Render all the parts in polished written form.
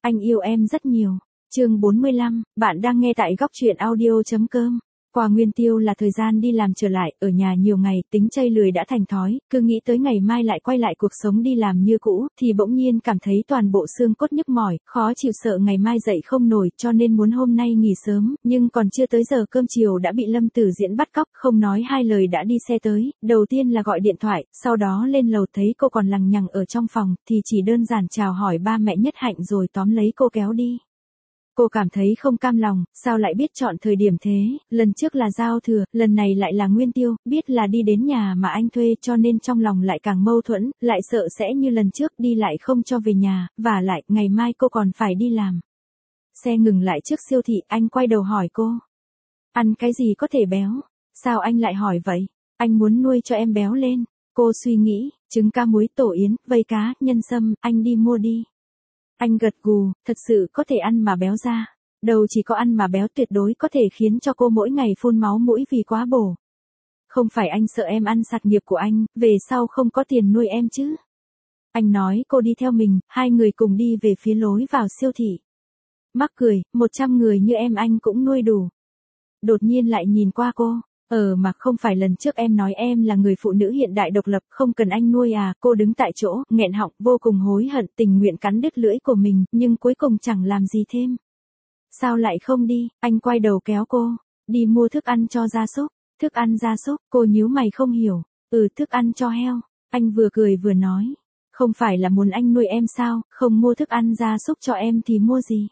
Anh yêu em rất nhiều. Chương 45, bạn đang nghe tại góc truyện audio.com. Qua Nguyên Tiêu là thời gian đi làm trở lại, ở nhà nhiều ngày, tính chây lười đã thành thói, cứ nghĩ tới ngày mai lại quay lại cuộc sống đi làm như cũ, thì bỗng nhiên cảm thấy toàn bộ xương cốt nhức mỏi, khó chịu sợ ngày mai dậy không nổi, cho nên muốn hôm nay nghỉ sớm, nhưng còn chưa tới giờ cơm chiều đã bị Lâm Tử Diễn bắt cóc, không nói hai lời đã đi xe tới, đầu tiên là gọi điện thoại, sau đó lên lầu thấy cô còn lằng nhằng ở trong phòng, thì chỉ đơn giản chào hỏi ba mẹ Nhất Hạnh rồi tóm lấy cô kéo đi. Cô cảm thấy không cam lòng, sao lại biết chọn thời điểm thế, lần trước là giao thừa, lần này lại là Nguyên Tiêu, biết là đi đến nhà mà anh thuê cho nên trong lòng lại càng mâu thuẫn, lại sợ sẽ như lần trước đi lại không cho về nhà, và lại, ngày mai cô còn phải đi làm. Xe ngừng lại trước siêu thị, anh quay đầu hỏi cô. Ăn cái gì có thể béo? Sao anh lại hỏi vậy? Anh muốn nuôi cho em béo lên. Cô suy nghĩ, trứng cá muối tổ yến, vây cá, nhân sâm, anh đi mua đi. Anh gật gù, thật sự có thể ăn mà béo ra. Đâu chỉ có ăn mà béo tuyệt đối có thể khiến cho cô mỗi ngày phun máu mũi vì quá bổ. Không phải anh sợ em ăn sạt nghiệp của anh, về sau không có tiền nuôi em chứ. Anh nói cô đi theo mình, hai người cùng đi về phía lối vào siêu thị. Mắc cười, 100 người như em anh cũng nuôi đủ. Đột nhiên lại nhìn qua cô. Mà không phải lần trước em nói em là người phụ nữ hiện đại độc lập, không cần anh nuôi à, cô đứng tại chỗ, nghẹn họng, vô cùng hối hận, tình nguyện cắn đứt lưỡi của mình, nhưng cuối cùng chẳng làm gì thêm. Sao lại không đi, anh quay đầu kéo cô, đi mua thức ăn cho gia súc, thức ăn gia súc, cô nhíu mày không hiểu, thức ăn cho heo, anh vừa cười vừa nói, không phải là muốn anh nuôi em sao, không mua thức ăn gia súc cho em thì mua gì.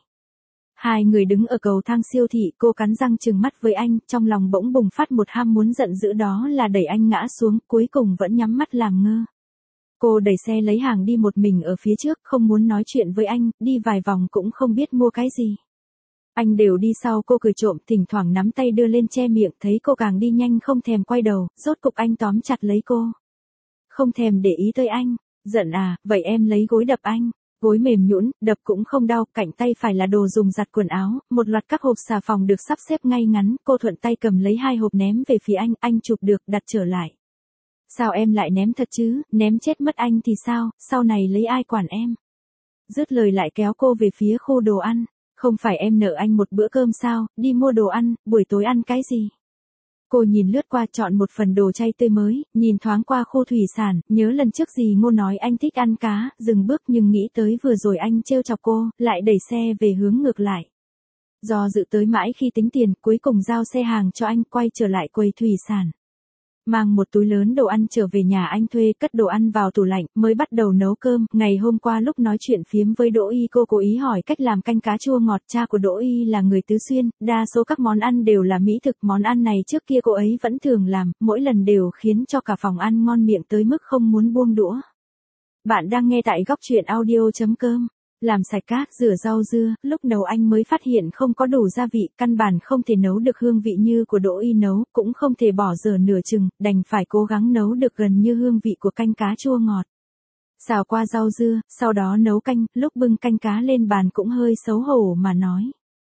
Hai người đứng ở cầu thang siêu thị, cô cắn răng trừng mắt với anh, trong lòng bỗng bùng phát một ham muốn giận dữ đó là đẩy anh ngã xuống, cuối cùng vẫn nhắm mắt làm ngơ. Cô đẩy xe lấy hàng đi một mình ở phía trước, không muốn nói chuyện với anh, đi vài vòng cũng không biết mua cái gì. Anh đều đi sau cô cười trộm, thỉnh thoảng nắm tay đưa lên che miệng, thấy cô càng đi nhanh không thèm quay đầu, rốt cục anh tóm chặt lấy cô. Không thèm để ý tới anh, giận à, vậy em lấy gối đập anh. Gối mềm nhũn, đập cũng không đau, cạnh tay phải là đồ dùng giặt quần áo, một loạt các hộp xà phòng được sắp xếp ngay ngắn, cô thuận tay cầm lấy 2 hộp ném về phía anh chụp được, đặt trở lại. Sao em lại ném thật chứ, ném chết mất anh thì sao, sau này lấy ai quản em. Dứt lời lại kéo cô về phía khu đồ ăn, không phải em nợ anh một bữa cơm sao, đi mua đồ ăn, buổi tối ăn cái gì. Cô nhìn lướt qua chọn một phần đồ chay tươi mới, nhìn thoáng qua khu thủy sản, nhớ lần trước gì Ngô nói anh thích ăn cá, dừng bước nhưng nghĩ tới vừa rồi anh trêu chọc cô, lại đẩy xe về hướng ngược lại. Do dự tới mãi khi tính tiền, cuối cùng giao xe hàng cho anh, quay trở lại quầy thủy sản. Mang một túi lớn đồ ăn trở về nhà anh thuê, cất đồ ăn vào tủ lạnh, mới bắt đầu nấu cơm. Ngày hôm qua lúc nói chuyện phiếm với Đỗ Y, cô cố ý hỏi cách làm canh cá chua ngọt. Cha của Đỗ Y là người Tứ Xuyên, đa số các món ăn đều là mỹ thực. Món ăn này trước kia cô ấy vẫn thường làm, mỗi lần đều khiến cho cả phòng ăn ngon miệng tới mức không muốn buông đũa. Bạn đang nghe tại góc truyện audio.com. Làm sạch cá, rửa rau dưa, lúc nấu anh mới phát hiện không có đủ gia vị, căn bản không thể nấu được hương vị như của Đỗ Y nấu, cũng không thể bỏ dở nửa chừng, đành phải cố gắng nấu được gần như hương vị của canh cá chua ngọt. Xào qua rau dưa, sau đó nấu canh, lúc bưng canh cá lên bàn cũng hơi xấu hổ mà nói.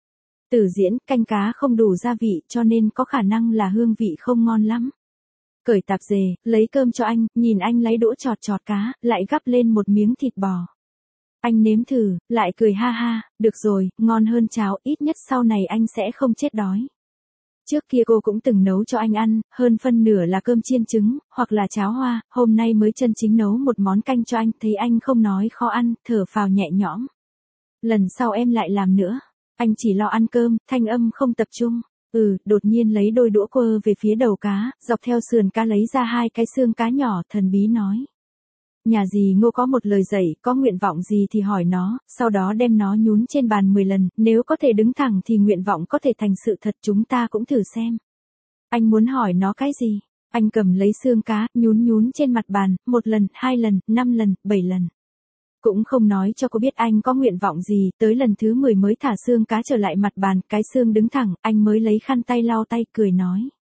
Tử Diễn, canh cá không đủ gia vị cho nên có khả năng là hương vị không ngon lắm. Cởi tạp dề, lấy cơm cho anh, nhìn anh lấy đũa chọt cá, lại gắp lên một miếng thịt bò. Anh nếm thử, lại cười ha ha, được rồi, ngon hơn cháo, ít nhất sau này anh sẽ không chết đói. Trước kia cô cũng từng nấu cho anh ăn, hơn phân nửa là cơm chiên trứng, hoặc là cháo hoa, hôm nay mới chân chính nấu một món canh cho anh, thấy anh không nói khó ăn, thở phào nhẹ nhõm. Lần sau em lại làm nữa, anh chỉ lo ăn cơm, thanh âm không tập trung. Đột nhiên lấy đôi đũa quơ về phía đầu cá, dọc theo sườn cá lấy ra 2 cái xương cá nhỏ, thần bí nói. Nhà dì Ngô có một lời dạy, có nguyện vọng gì thì hỏi nó, sau đó đem nó nhún trên bàn 10 lần, nếu có thể đứng thẳng thì nguyện vọng có thể thành sự thật, chúng ta cũng thử xem. Anh muốn hỏi nó cái gì? Anh cầm lấy xương cá, nhún trên mặt bàn, 1 lần, 2 lần, 5 lần, 7 lần. Cũng không nói cho cô biết anh có nguyện vọng gì, tới lần thứ 10 mới thả xương cá trở lại mặt bàn, cái xương đứng thẳng, anh mới lấy khăn tay lau tay, cười nói.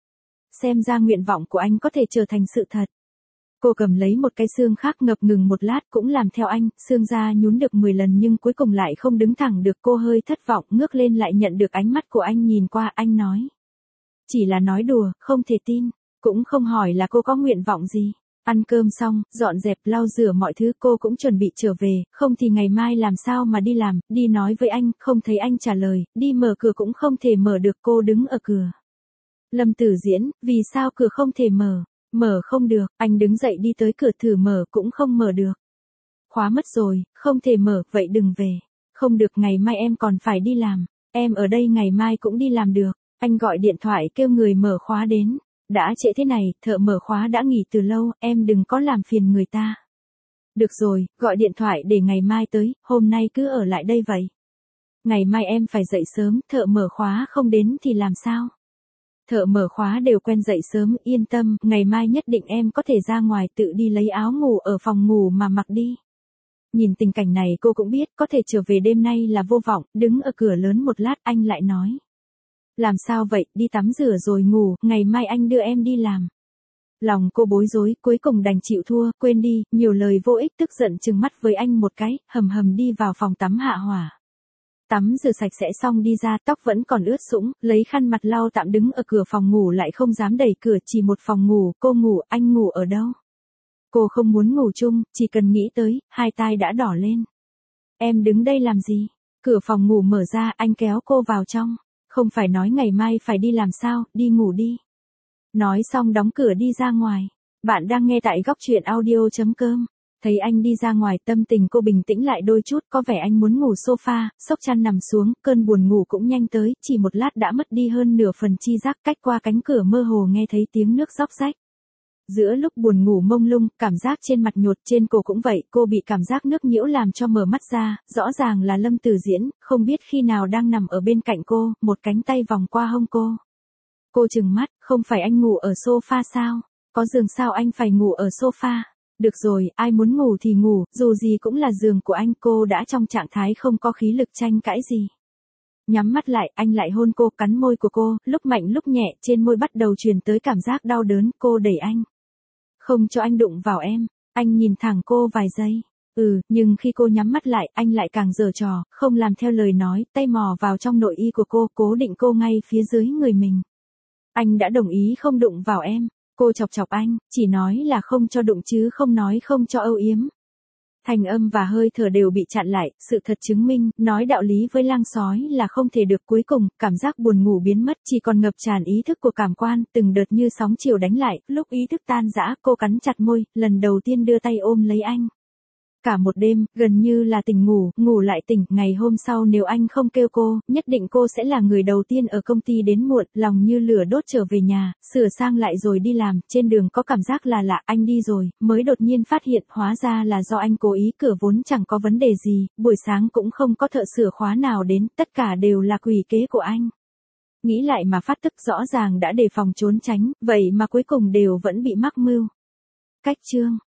Xem ra nguyện vọng của anh có thể trở thành sự thật. Cô cầm lấy một cái xương khác, ngập ngừng một lát cũng làm theo anh, xương ra nhún được 10 lần nhưng cuối cùng lại không đứng thẳng được, cô hơi thất vọng, ngước lên lại nhận được ánh mắt của anh nhìn qua, anh nói. Chỉ là nói đùa, không thể tin, cũng không hỏi là cô có nguyện vọng gì. Ăn cơm xong, dọn dẹp lau rửa mọi thứ cô cũng chuẩn bị trở về, không thì ngày mai làm sao mà đi làm, đi nói với anh, không thấy anh trả lời, đi mở cửa cũng không thể mở được cô đứng ở cửa. Lâm Tử Diễn, vì sao cửa không thể mở? Mở không được, anh đứng dậy đi tới cửa thử mở cũng không mở được. Khóa mất rồi, không thể mở, vậy đừng về. Không được, ngày mai em còn phải đi làm. Em ở đây ngày mai cũng đi làm được. Anh gọi điện thoại kêu người mở khóa đến. Đã trễ thế này, thợ mở khóa đã nghỉ từ lâu, em đừng có làm phiền người ta. Được rồi, gọi điện thoại để ngày mai tới, hôm nay cứ ở lại đây vậy. Ngày mai em phải dậy sớm, thợ mở khóa không đến thì làm sao? Thợ mở khóa đều quen dậy sớm, yên tâm, ngày mai nhất định em có thể ra ngoài tự đi lấy áo ngủ ở phòng ngủ mà mặc đi. Nhìn tình cảnh này cô cũng biết có thể trở về đêm nay là vô vọng, đứng ở cửa lớn một lát anh lại nói. Làm sao vậy, đi tắm rửa rồi ngủ, ngày mai anh đưa em đi làm. Lòng cô bối rối, cuối cùng đành chịu thua, quên đi, nhiều lời vô ích, tức giận trừng mắt với anh một cái, hầm hầm đi vào phòng tắm hạ hỏa. Tắm rửa sạch sẽ xong đi ra, tóc vẫn còn ướt sũng, lấy khăn mặt lau tạm, đứng ở cửa phòng ngủ lại không dám đẩy cửa, chỉ một phòng ngủ, cô ngủ, anh ngủ ở đâu? Cô không muốn ngủ chung, chỉ cần nghĩ tới, hai tai đã đỏ lên. Em đứng đây làm gì? Cửa phòng ngủ mở ra, anh kéo cô vào trong. Không phải nói ngày mai phải đi làm sao, đi ngủ đi. Nói xong đóng cửa đi ra ngoài. Bạn đang nghe tại góc truyện audio.com. Thấy anh đi ra ngoài, tâm tình cô bình tĩnh lại đôi chút, có vẻ anh muốn ngủ sofa, xốc chăn nằm xuống, cơn buồn ngủ cũng nhanh tới, chỉ một lát đã mất đi hơn nửa phần chi giác, cách qua cánh cửa mơ hồ nghe thấy tiếng nước róc rách. Giữa lúc buồn ngủ mông lung, cảm giác trên mặt nhột, trên cổ cũng vậy, cô bị cảm giác nước nhiễu làm cho mở mắt ra, rõ ràng là Lâm Tử Diễn, không biết khi nào đang nằm ở bên cạnh cô, một cánh tay vòng qua hông cô. Cô trừng mắt, không phải anh ngủ ở sofa sao? Có giường sao anh phải ngủ ở sofa? Được rồi, ai muốn ngủ thì ngủ, dù gì cũng là giường của anh, cô đã trong trạng thái không có khí lực tranh cãi gì. Nhắm mắt lại, anh lại hôn cô, cắn môi của cô, lúc mạnh lúc nhẹ, trên môi bắt đầu truyền tới cảm giác đau đớn, cô đẩy anh. Không cho anh đụng vào em, anh nhìn thẳng cô vài giây. Nhưng khi cô nhắm mắt lại, anh lại càng giở trò, không làm theo lời nói, tay mò vào trong nội y của cô, cố định cô ngay phía dưới người mình. Anh đã đồng ý không đụng vào em. Cô chọc chọc anh, chỉ nói là không cho đụng chứ không nói không cho âu yếm. Thành âm và hơi thở đều bị chặn lại, sự thật chứng minh, nói đạo lý với lang sói là không thể được. Cuối cùng, cảm giác buồn ngủ biến mất, chỉ còn ngập tràn ý thức của cảm quan, từng đợt như sóng chiều đánh lại, lúc ý thức tan rã, cô cắn chặt môi, lần đầu tiên đưa tay ôm lấy anh. Cả một đêm, gần như là tỉnh ngủ, ngủ lại tỉnh, ngày hôm sau nếu anh không kêu cô, nhất định cô sẽ là người đầu tiên ở công ty đến muộn, lòng như lửa đốt trở về nhà, sửa sang lại rồi đi làm, trên đường có cảm giác là lạ, anh đi rồi, mới đột nhiên phát hiện, hóa ra là do anh cố ý, cửa vốn chẳng có vấn đề gì, buổi sáng cũng không có thợ sửa khóa nào đến, tất cả đều là quỷ kế của anh. Nghĩ lại mà phát tức, rõ ràng đã đề phòng trốn tránh, vậy mà cuối cùng đều vẫn bị mắc mưu. Cách chương